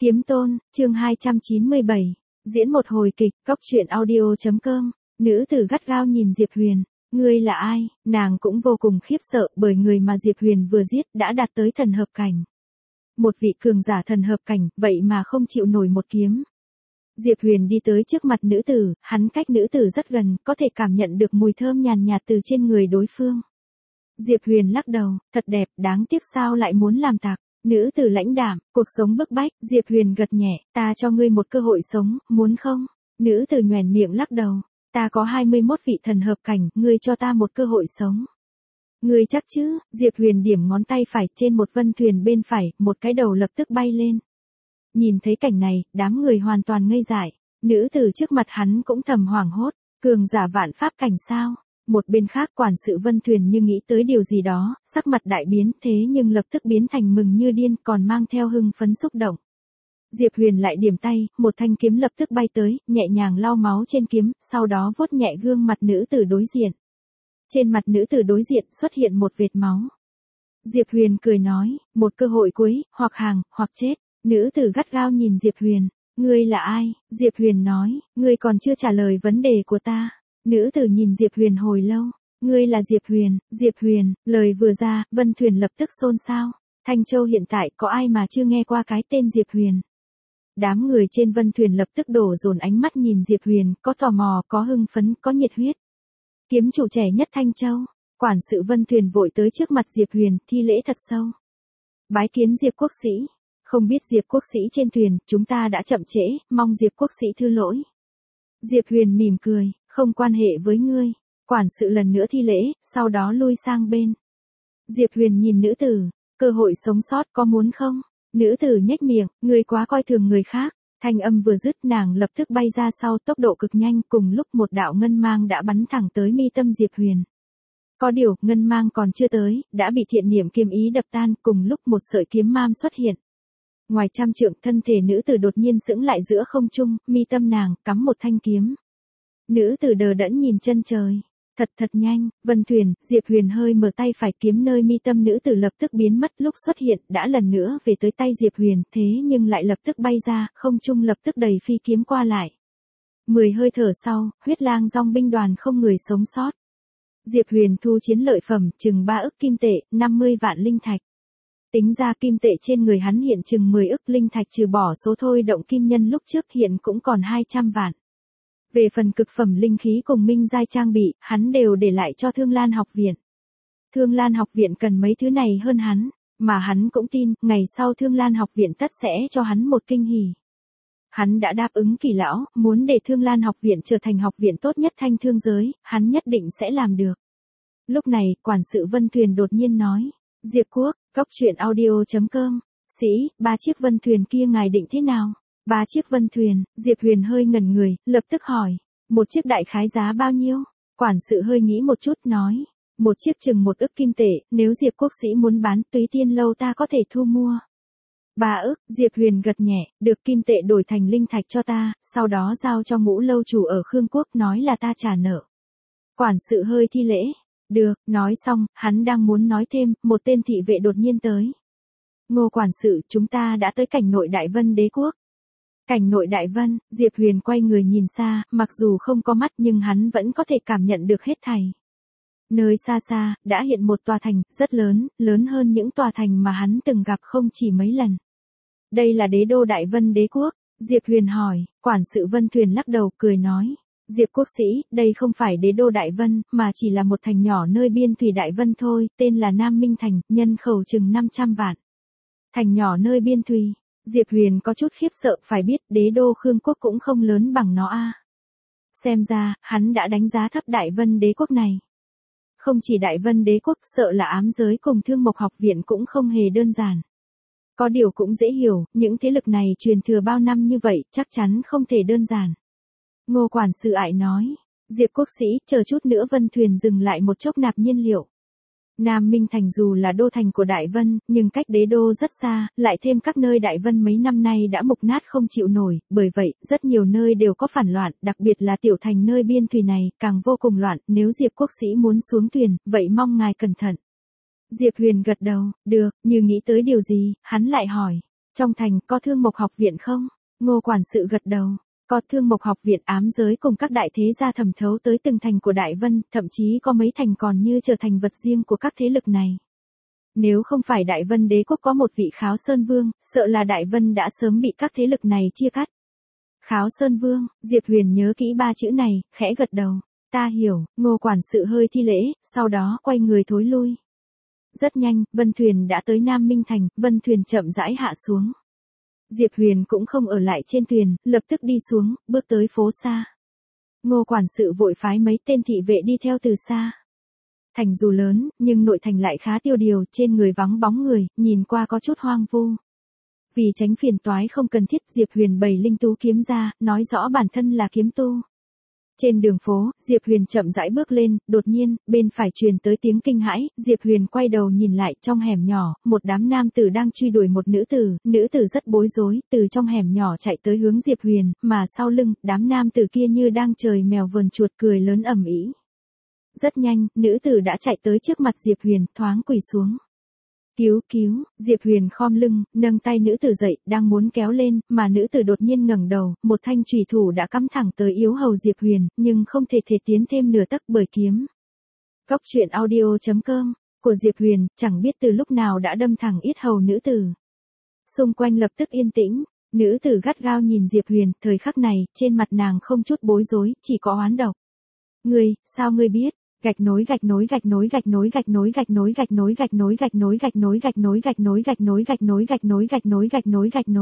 Kiếm Tôn, chương 297. Diễn một hồi kịch, cóc truyện audio.com. Nữ tử gắt gao nhìn Diệp Huyền. Ngươi là ai? Nàng cũng vô cùng khiếp sợ bởi người mà Diệp Huyền vừa giết đã đạt tới thần hợp cảnh. Một vị cường giả thần hợp cảnh, vậy mà không chịu nổi một kiếm. Diệp Huyền đi tới trước mặt nữ tử, hắn cách nữ tử rất gần, có thể cảm nhận được mùi thơm nhàn nhạt từ trên người đối phương. Diệp Huyền lắc đầu, thật đẹp, đáng tiếc sao lại muốn làm tặc. Nữ tử lãnh đạm, cuộc sống bức bách, Diệp Huyền gật nhẹ, ta cho ngươi một cơ hội sống, muốn không? Nữ tử nhoẻn miệng lắc đầu, ta có 21 vị thần hợp cảnh, ngươi cho ta một cơ hội sống. Ngươi chắc chứ? Diệp Huyền điểm ngón tay phải trên một vân thuyền bên phải, một cái đầu lập tức bay lên. Nhìn thấy cảnh này, đám người hoàn toàn ngây dại, nữ tử trước mặt hắn cũng thầm hoảng hốt, cường giả vạn pháp cảnh sao? Một bên khác quản sự vân thuyền như nghĩ tới điều gì đó, sắc mặt đại biến thế nhưng lập tức biến thành mừng như điên còn mang theo hưng phấn xúc động. Diệp Huyền lại điểm tay, một thanh kiếm lập tức bay tới, nhẹ nhàng lau máu trên kiếm, sau đó vuốt nhẹ gương mặt nữ tử đối diện. Trên mặt nữ tử đối diện xuất hiện một vệt máu. Diệp Huyền cười nói, một cơ hội cuối, hoặc hàng, hoặc chết. Nữ tử gắt gao nhìn Diệp Huyền, ngươi là ai? Diệp Huyền nói, ngươi còn chưa trả lời vấn đề của ta. Nữ tử nhìn Diệp Huyền hồi lâu, ngươi là Diệp Huyền, lời vừa ra, vân thuyền lập tức xôn xao. Thanh Châu hiện tại có ai mà chưa nghe qua cái tên Diệp Huyền? Đám người trên vân thuyền lập tức đổ dồn ánh mắt nhìn Diệp Huyền, có tò mò, có hưng phấn, có nhiệt huyết. Kiếm chủ trẻ nhất Thanh Châu, quản sự vân thuyền vội tới trước mặt Diệp Huyền, thi lễ thật sâu. Bái kiến Diệp quốc sĩ. Không biết Diệp quốc sĩ trên thuyền, chúng ta đã chậm trễ, mong Diệp quốc sĩ thứ lỗi. Diệp Huyền mỉm cười, không quan hệ với ngươi. Quản sự lần nữa thi lễ, sau đó lui sang bên. Diệp Huyền nhìn nữ tử, cơ hội sống sót có muốn không? Nữ tử nhếch miệng, ngươi quá coi thường người khác. Thanh âm vừa dứt nàng lập tức bay ra sau tốc độ cực nhanh, cùng lúc một đạo ngân mang đã bắn thẳng tới mi tâm Diệp Huyền. Có điều, ngân mang còn chưa tới, đã bị thiện niệm kiếm ý đập tan, cùng lúc một sợi kiếm mam xuất hiện. Ngoài trăm trượng, thân thể nữ tử đột nhiên sững lại giữa không trung, mi tâm nàng cắm một thanh kiếm. Nữ tử đờ đẫn nhìn chân trời. Thật nhanh, vân thuyền, Diệp Huyền hơi mở tay phải, kiếm nơi mi tâm nữ tử lập tức biến mất, lúc xuất hiện đã lần nữa về tới tay Diệp Huyền, thế nhưng lại lập tức bay ra, không trung lập tức đầy phi kiếm qua lại. 10 hơi thở sau, huyết lang dòng binh đoàn không người sống sót. Diệp Huyền thu chiến lợi phẩm chừng 3 ức kim tệ, 50 vạn linh thạch. Tính ra kim tệ trên người hắn hiện chừng 10 ức linh thạch, trừ bỏ số thôi động kim nhân lúc trước hiện cũng còn 200 vạn. Về phần cực phẩm linh khí cùng minh giai trang bị, hắn đều để lại cho Thương Lan học viện. Thương Lan học viện cần mấy thứ này hơn hắn, mà hắn cũng tin, ngày sau Thương Lan học viện tất sẽ cho hắn một kinh hỉ. Hắn đã đáp ứng Kỳ lão, muốn để Thương Lan học viện trở thành học viện tốt nhất thanh thương giới, hắn nhất định sẽ làm được. Lúc này, quản sự vân thuyền đột nhiên nói, Diệp quốc, cóc truyện audio.com, sĩ, 3 chiếc vân thuyền kia ngài định thế nào? 3 chiếc vân thuyền, Diệp Huyền hơi ngẩn người, lập tức hỏi, một chiếc đại khái giá bao nhiêu? Quản sự hơi nghĩ một chút nói, một chiếc chừng 1 ức kim tệ, nếu Diệp quốc sĩ muốn bán, Túy Tiên lâu ta có thể thu mua. 3 ức, Diệp Huyền gật nhẹ, được, kim tệ đổi thành linh thạch cho ta, sau đó giao cho Ngũ lâu chủ ở Khương quốc, nói là ta trả nợ. Quản sự hơi thi lễ, được, nói xong, hắn đang muốn nói thêm, một tên thị vệ đột nhiên tới. Ngô quản sự, chúng ta đã tới cảnh nội Đại Vân đế quốc. Cảnh nội Đại Vân, Diệp Huyền quay người nhìn xa, mặc dù không có mắt nhưng hắn vẫn có thể cảm nhận được hết thảy. Nơi xa xa, đã hiện một tòa thành, rất lớn, lớn hơn những tòa thành mà hắn từng gặp không chỉ mấy lần. Đây là đế đô Đại Vân đế quốc, Diệp Huyền hỏi, quản sự vân thuyền lắc đầu cười nói. Diệp quốc sĩ, đây không phải đế đô Đại Vân, mà chỉ là một thành nhỏ nơi biên thủy Đại Vân thôi, tên là Nam Minh Thành, nhân khẩu chừng 500 vạn. Thành nhỏ nơi biên thủy. Diệp Huyền có chút khiếp sợ, phải biết đế đô Khương quốc cũng không lớn bằng nó a. Xem ra, hắn đã đánh giá thấp Đại Vân đế quốc này. Không chỉ Đại Vân đế quốc, sợ là ám giới cùng Thương Mộc học viện cũng không hề đơn giản. Có điều cũng dễ hiểu, những thế lực này truyền thừa bao năm như vậy, chắc chắn không thể đơn giản. Ngô quản sự ải nói, Diệp quốc sĩ, chờ chút nữa vân thuyền dừng lại một chốc nạp nhiên liệu. Nam Minh Thành dù là đô thành của Đại Vân, nhưng cách đế đô rất xa, lại thêm các nơi Đại Vân mấy năm nay đã mục nát không chịu nổi, bởi vậy, rất nhiều nơi đều có phản loạn, đặc biệt là tiểu thành nơi biên thủy này, càng vô cùng loạn, nếu Diệp quốc sĩ muốn xuống thuyền, vậy mong ngài cẩn thận. Diệp Huyền gật đầu, được, như nghĩ tới điều gì, hắn lại hỏi. Trong thành có Thương Mộc học viện không? Ngô quản sự gật đầu. Có Thương Mộc học viện, ám giới cùng các đại thế gia thẩm thấu tới từng thành của Đại Vân, thậm chí có mấy thành còn như trở thành vật riêng của các thế lực này. Nếu không phải Đại Vân đế quốc có một vị Kháo Sơn Vương, sợ là Đại Vân đã sớm bị các thế lực này chia cắt. Kháo Sơn Vương, Diệp Huyền nhớ kỹ ba chữ này, khẽ gật đầu. Ta hiểu. Ngô quản sự hơi thi lễ, sau đó quay người thối lui. Rất nhanh, Vân Thuyền đã tới Nam Minh Thành, Vân Thuyền chậm rãi hạ xuống. Diệp Huyền cũng không ở lại trên thuyền, lập tức đi xuống, bước tới phố xa. Ngô quản sự vội phái mấy tên thị vệ đi theo từ xa. Thành dù lớn, nhưng nội thành lại khá tiêu điều, trên người vắng bóng người, nhìn qua có chút hoang vu. Vì tránh phiền toái không cần thiết, Diệp Huyền bày linh tú kiếm ra, nói rõ bản thân là kiếm tu. Trên đường phố, Diệp Huyền chậm rãi bước lên, đột nhiên, bên phải truyền tới tiếng kinh hãi, Diệp Huyền quay đầu nhìn lại, trong hẻm nhỏ, một đám nam tử đang truy đuổi một nữ tử rất bối rối, từ trong hẻm nhỏ chạy tới hướng Diệp Huyền, mà sau lưng, đám nam tử kia như đang trời mèo vờn chuột cười lớn ầm ĩ. Rất nhanh, nữ tử đã chạy tới trước mặt Diệp Huyền, thoáng quỳ xuống. Cứu, Diệp Huyền khom lưng, nâng tay nữ tử dậy, đang muốn kéo lên, mà nữ tử đột nhiên ngẩng đầu, một thanh chùy thủ đã cắm thẳng tới yếu hầu Diệp Huyền, nhưng không thể tiến thêm nửa tấc bởi kiếm. Cốc truyện audio.com của Diệp Huyền, chẳng biết từ lúc nào đã đâm thẳng yết hầu nữ tử. Xung quanh lập tức yên tĩnh, nữ tử gắt gao nhìn Diệp Huyền, thời khắc này, trên mặt nàng không chút bối rối, chỉ có oán độc. Sao ngươi biết? Gạch nối.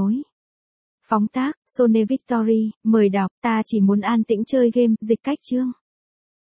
Phóng tác, Sone Victory, mời đọc, ta chỉ muốn an tĩnh chơi game, dịch cách chương.